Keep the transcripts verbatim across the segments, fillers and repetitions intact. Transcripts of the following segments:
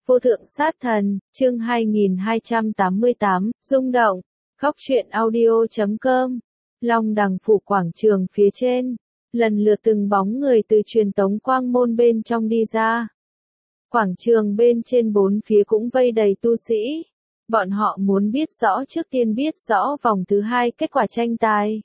Vô thượng sát thần, chương hai nghìn hai trăm tám mươi tám, rung động, góc truyện audio chấm com, Long Đằng phủ quảng trường phía trên, lần lượt từng bóng người từ truyền tống quang môn bên trong đi ra. Quảng trường bên trên bốn phía cũng vây đầy tu sĩ, bọn họ muốn biết rõ trước tiên biết rõ vòng thứ hai kết quả tranh tài.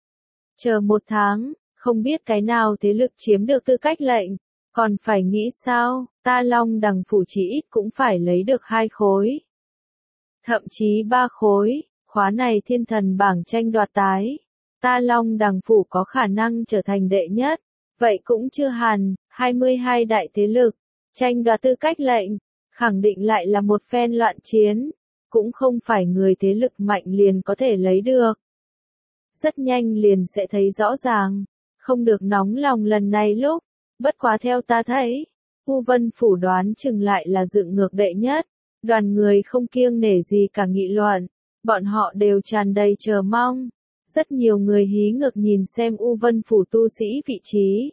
Chờ một tháng, không biết cái nào thế lực chiếm được tư cách lệnh. Còn phải nghĩ sao, ta Long Đằng phủ chỉ ít cũng phải lấy được hai khối. Thậm chí ba khối, khóa này thiên thần bảng tranh đoạt tái. Ta Long Đằng phủ có khả năng trở thành đệ nhất. Vậy cũng chưa hẳn, hai mươi hai đại thế lực, tranh đoạt tư cách lệnh, khẳng định lại là một phen loạn chiến. Cũng không phải người thế lực mạnh liền có thể lấy được. Rất nhanh liền sẽ thấy rõ ràng, không được nóng lòng lần này lúc. Bất quá theo ta thấy, U Vân phủ đoán chừng lại là dựng ngược đệ nhất, đoàn người không kiêng nể gì cả nghị luận, bọn họ đều tràn đầy chờ mong, rất nhiều người hí ngược nhìn xem U Vân phủ tu sĩ vị trí.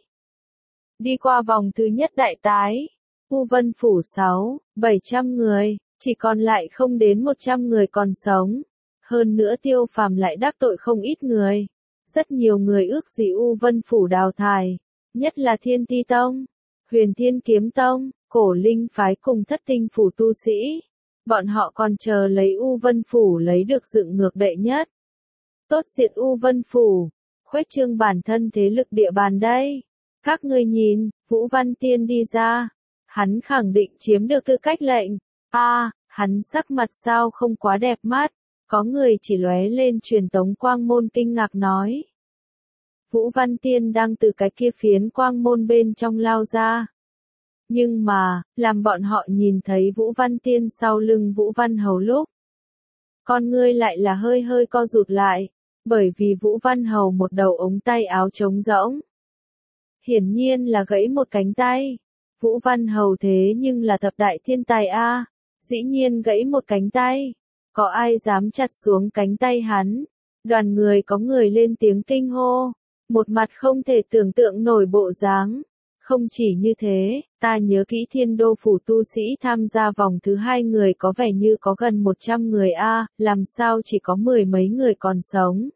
Đi qua vòng thứ nhất đại tái, U Vân phủ sáu, bảy trăm người, chỉ còn lại không đến một trăm người còn sống, hơn nữa Tiêu Phàm lại đắc tội không ít người, rất nhiều người ước gì U Vân phủ đào thải. Nhất là Thiên Ti Tông, Huyền Thiên Kiếm Tông, Cổ Linh phái cùng Thất Tinh phủ tu sĩ. Bọn họ còn chờ lấy U Vân phủ lấy được dựng ngược đệ nhất. Tốt diệt U Vân phủ, khuếch trương bản thân thế lực địa bàn đây. Các ngươi nhìn, Vũ Văn Tiên đi ra, hắn khẳng định chiếm được tư cách lệnh. A, à, hắn sắc mặt sao không quá đẹp mắt, có người chỉ lóe lên truyền tống quang môn kinh ngạc nói. Vũ Văn Tiên đang từ cái kia phiến quang môn bên trong lao ra. Nhưng mà, làm bọn họ nhìn thấy Vũ Văn Tiên sau lưng Vũ Văn Hầu lúc. Con ngươi lại là hơi hơi co rụt lại, bởi vì Vũ Văn Hầu một đầu ống tay áo trống rỗng. Hiển nhiên là gãy một cánh tay. Vũ Văn Hầu thế nhưng là thập đại thiên tài a, dĩ nhiên gãy một cánh tay. Có ai dám chặt xuống cánh tay hắn? Đoàn người có người lên tiếng kinh hô. Một mặt không thể tưởng tượng nổi bộ dáng. Không chỉ như thế, ta nhớ kỹ Thiên Đô phủ tu sĩ tham gia vòng thứ hai người có vẻ như có gần một trăm người a, làm sao chỉ có mười mấy người còn sống.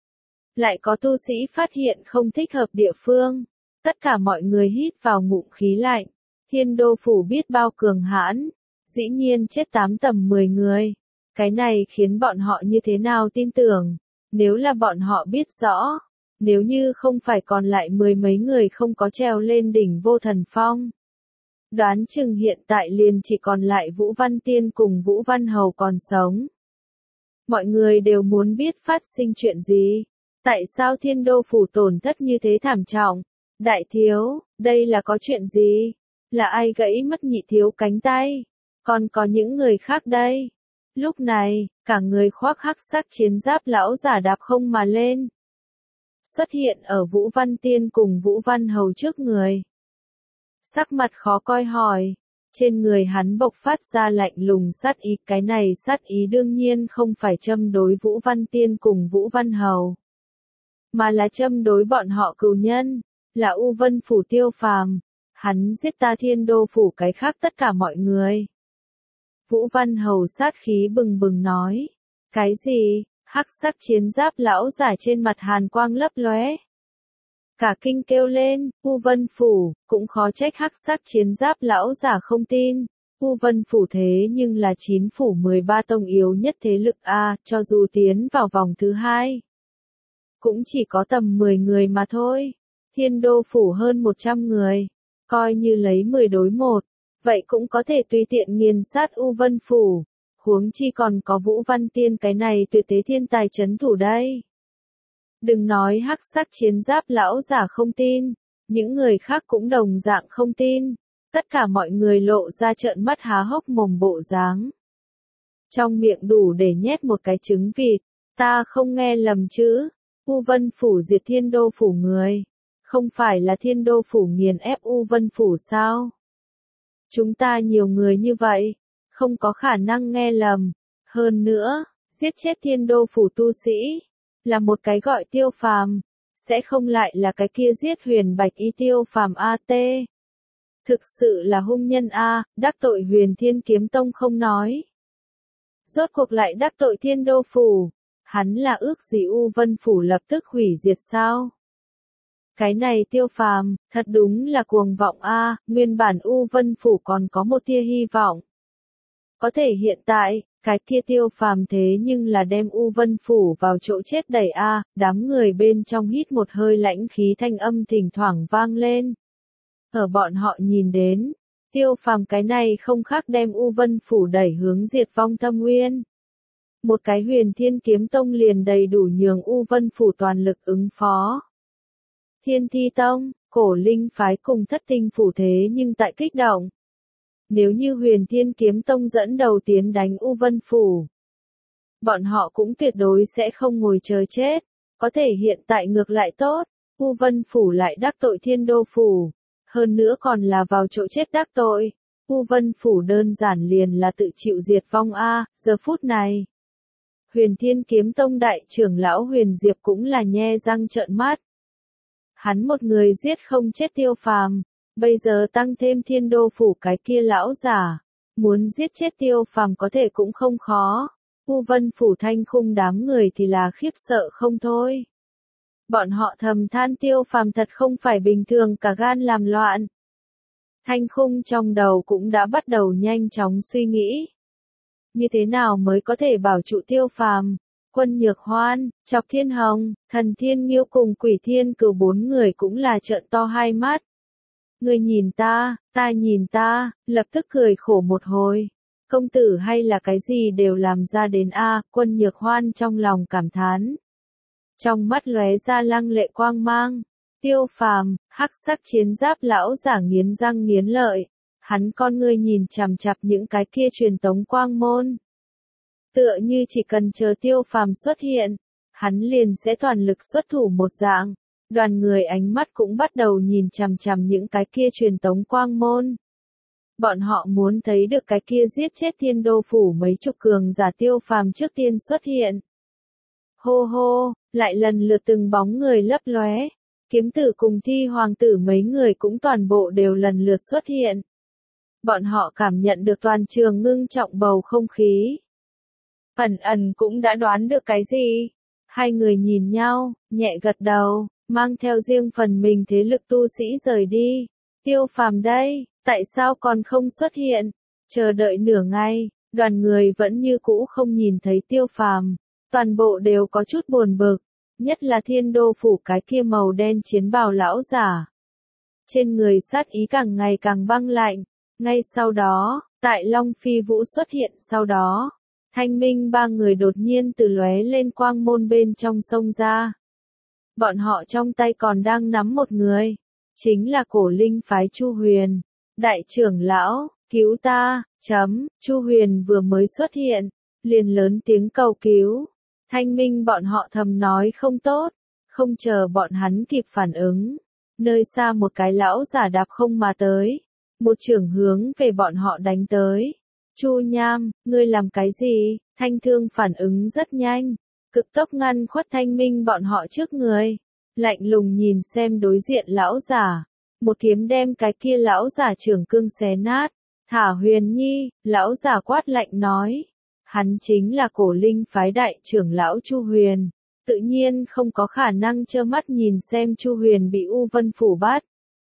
Lại có tu sĩ phát hiện không thích hợp địa phương. Tất cả mọi người hít vào ngụm khí lạnh. Thiên Đô phủ biết bao cường hãn, dĩ nhiên chết tám tầm mười người. Cái này khiến bọn họ như thế nào tin tưởng, nếu là bọn họ biết rõ. Nếu như không phải còn lại mười mấy người không có treo lên đỉnh Vô Thần Phong. Đoán chừng hiện tại liền chỉ còn lại Vũ Văn Tiên cùng Vũ Văn Hầu còn sống. Mọi người đều muốn biết phát sinh chuyện gì. Tại sao Thiên Đô phủ tổn thất như thế thảm trọng? Đại thiếu, đây là có chuyện gì? Là ai gãy mất nhị thiếu cánh tay? Còn có những người khác đây. Lúc này, cả người khoác hắc sắc chiến giáp lão giả đạp không mà lên. Xuất hiện ở Vũ Văn Tiên cùng Vũ Văn Hầu trước người. Sắc mặt khó coi hỏi, trên người hắn bộc phát ra lạnh lùng sát ý, cái này sát ý đương nhiên không phải châm đối Vũ Văn Tiên cùng Vũ Văn Hầu, mà là châm đối bọn họ cừu nhân, là U Vân phủ Tiêu Phàm, hắn giết ta Thiên Đô phủ cái khác tất cả mọi người. Vũ Văn Hầu sát khí bừng bừng nói, cái gì? Hắc sắc chiến giáp lão giả trên mặt hàn quang lấp lóe. Cả kinh kêu lên, U Vân phủ, cũng khó trách hắc sắc chiến giáp lão giả không tin. U Vân phủ thế nhưng là chín phủ mười ba tông yếu nhất thế lực A, cho dù tiến vào vòng thứ hai. Cũng chỉ có tầm mười người mà thôi. Thiên Đô phủ hơn một trăm người. Coi như lấy mười đối một. Vậy cũng có thể tùy tiện nghiền sát U Vân phủ. Huống chi còn có Vũ Văn Tiên cái này tuyệt thế thiên tài chấn thủ đây. Đừng nói hắc sắc chiến giáp lão giả không tin, những người khác cũng đồng dạng không tin, tất cả mọi người lộ ra trợn mắt há hốc mồm bộ dáng. Trong miệng đủ để nhét một cái trứng vịt, ta không nghe lầm chứ, U Vân phủ diệt Thiên Đô phủ người, không phải là Thiên Đô phủ nghiền ép U Vân phủ sao? Chúng ta nhiều người như vậy. Không có khả năng nghe lầm. Hơn nữa, giết chết Thiên Đô phủ tu sĩ, là một cái gọi Tiêu Phàm, sẽ không lại là cái kia giết Huyền Bạch Y Tiêu Phàm a tê. Thực sự là hung nhân a, đắc tội Huyền Thiên Kiếm Tông không nói. Rốt cuộc lại đắc tội Thiên Đô Phủ. Hắn là ước gì U Vân Phủ lập tức hủy diệt sao? Cái này Tiêu Phàm, thật đúng là cuồng vọng a, nguyên bản U Vân Phủ còn có một tia hy vọng. Có thể hiện tại, cái kia Tiêu Phàm thế nhưng là đem U Vân Phủ vào chỗ chết đẩy a, đám người bên trong hít một hơi lãnh khí thanh âm thỉnh thoảng vang lên. Ở bọn họ nhìn đến, Tiêu Phàm cái này không khác đem U Vân Phủ đẩy hướng diệt vong thâm nguyên. Một cái Huyền Thiên Kiếm Tông liền đầy đủ nhường U Vân Phủ toàn lực ứng phó. Thiên Thi Tông, Cổ Linh phái cùng Thất Tinh Phủ thế nhưng tại kích động. Nếu như Huyền Thiên Kiếm Tông dẫn đầu tiến đánh U Vân Phủ, bọn họ cũng tuyệt đối sẽ không ngồi chờ chết. Có thể hiện tại ngược lại tốt, U Vân Phủ lại đắc tội Thiên Đô Phủ. Hơn nữa còn là vào chỗ chết đắc tội. U Vân Phủ đơn giản liền là tự chịu diệt vong a, giờ phút này. Huyền Thiên Kiếm Tông đại trưởng lão Huyền Diệp cũng là nhe răng trợn mắt. Hắn một người giết không chết Tiêu Phàm, bây giờ tăng thêm Thiên Đô Phủ cái kia lão giả, muốn giết chết Tiêu Phàm có thể cũng không khó. U Vân Phủ Thanh Khung đám người thì là khiếp sợ không thôi. Bọn họ thầm than Tiêu Phàm thật không phải bình thường cả gan làm loạn. Thanh Khung trong đầu cũng đã bắt đầu nhanh chóng suy nghĩ. Như thế nào mới có thể bảo trụ Tiêu Phàm? Quân Nhược Hoan, Chọc Thiên Hồng, Thần Thiên Nghiêu cùng Quỷ Thiên Cửu bốn người cũng là trợn to hai mắt. Người nhìn ta, ta nhìn ta, lập tức cười khổ một hồi. Công tử hay là cái gì đều làm ra đến a, Quân Nhược Hoan trong lòng cảm thán. Trong mắt lóe ra lăng lệ quang mang. Tiêu Phàm, hắc sắc chiến giáp lão giả nghiến răng nghiến lợi. Hắn con ngươi nhìn chằm chằm những cái kia truyền tống quang môn. Tựa như chỉ cần chờ Tiêu Phàm xuất hiện, hắn liền sẽ toàn lực xuất thủ một dạng. Đoàn người ánh mắt cũng bắt đầu nhìn chằm chằm những cái kia truyền tống quang môn. Bọn họ muốn thấy được cái kia giết chết Thiên Đô Phủ mấy chục cường giả Tiêu Phàm trước tiên xuất hiện. Hô hô, lại lần lượt từng bóng người lấp lóe. Kiếm tử cùng Thi Hoàng tử mấy người cũng toàn bộ đều lần lượt xuất hiện. Bọn họ cảm nhận được toàn trường ngưng trọng bầu không khí. Ẩn ẩn cũng đã đoán được cái gì. Hai người nhìn nhau, nhẹ gật đầu, mang theo riêng phần mình thế lực tu sĩ rời đi. Tiêu Phàm đây, tại sao còn không xuất hiện? Chờ đợi nửa ngày, đoàn người vẫn như cũ không nhìn thấy Tiêu Phàm. Toàn bộ đều có chút buồn bực, nhất là Thiên Đô Phủ cái kia màu đen chiến bào lão giả. Trên người sát ý càng ngày càng băng lạnh. Ngay sau đó, tại Long Phi Vũ xuất hiện sau đó, Thanh Minh ba người đột nhiên từ lóe lên quang môn bên trong sông ra. Bọn họ trong tay còn đang nắm một người, chính là Cổ Linh phái Chu Huyền. Đại trưởng lão, cứu ta, chấm, Chu Huyền vừa mới xuất hiện, liền lớn tiếng cầu cứu. Thanh Minh bọn họ thầm nói không tốt, không chờ bọn hắn kịp phản ứng. Nơi xa một cái lão giả đạp không mà tới. Một trưởng hướng về bọn họ đánh tới. Chu Nham, ngươi làm cái gì? Thanh Thương phản ứng rất nhanh. Cực tốc ngăn khuất Thanh Minh bọn họ trước người. Lạnh lùng nhìn xem đối diện lão giả. Một kiếm đem cái kia lão giả trưởng cương xé nát. Thả Huyền Nhi, lão giả quát lạnh nói. Hắn chính là Cổ Linh phái đại trưởng lão Chu Huyền. Tự nhiên không có khả năng trơ mắt nhìn xem Chu Huyền bị U Vân Phủ bắt.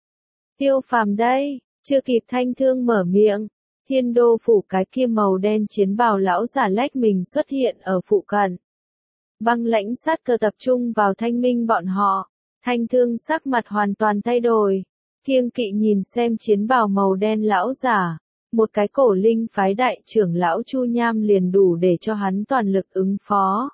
Tiêu Phàm đây. Chưa kịp Thanh Thương mở miệng, Thiên Đô Phủ cái kia màu đen chiến bào lão giả lách mình xuất hiện ở phụ cận. Băng lãnh sát cơ tập trung vào Thanh Minh bọn họ. Thanh Thương sắc mặt hoàn toàn thay đổi. Kiêng kỵ nhìn xem chiến bào màu đen lão giả. Một cái Cổ Linh phái đại trưởng lão Chu Nham liền đủ để cho hắn toàn lực ứng phó.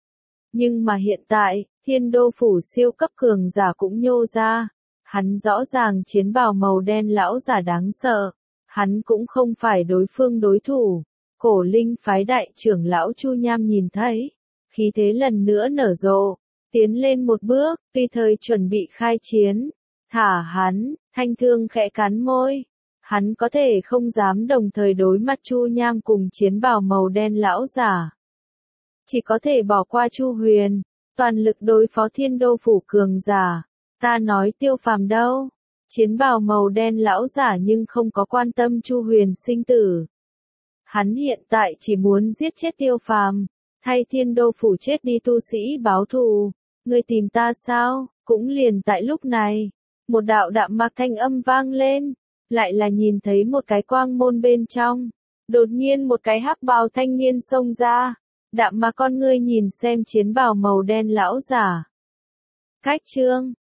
Nhưng mà hiện tại, Thiên Đô Phủ siêu cấp cường giả cũng nhô ra. Hắn rõ ràng chiến bào màu đen lão giả đáng sợ. Hắn cũng không phải đối phương đối thủ. Cổ Linh phái đại trưởng lão Chu Nham nhìn thấy. Khí thế lần nữa nở rộ. Tiến lên một bước, tùy thời chuẩn bị khai chiến. Thả hắn, Thanh Thương khẽ cắn môi. Hắn có thể không dám đồng thời đối mặt Chu Nham cùng chiến bào màu đen lão giả. Chỉ có thể bỏ qua Chu Huyền. Toàn lực đối phó Thiên Đô Phủ cường giả. Ta nói Tiêu Phàm đâu? Chiến bào màu đen lão giả nhưng không có quan tâm Chu Huyền sinh tử. Hắn hiện tại chỉ muốn giết chết Tiêu Phàm, thay Thiên Đô phủ chết đi tu sĩ báo thù. Ngươi tìm ta sao? Cũng liền tại lúc này, một đạo đạm mạc thanh âm vang lên, lại là nhìn thấy một cái quang môn bên trong. Đột nhiên một cái hắc bào thanh niên xông ra, đạm mạc con ngươi nhìn xem chiến bào màu đen lão giả. Cách chương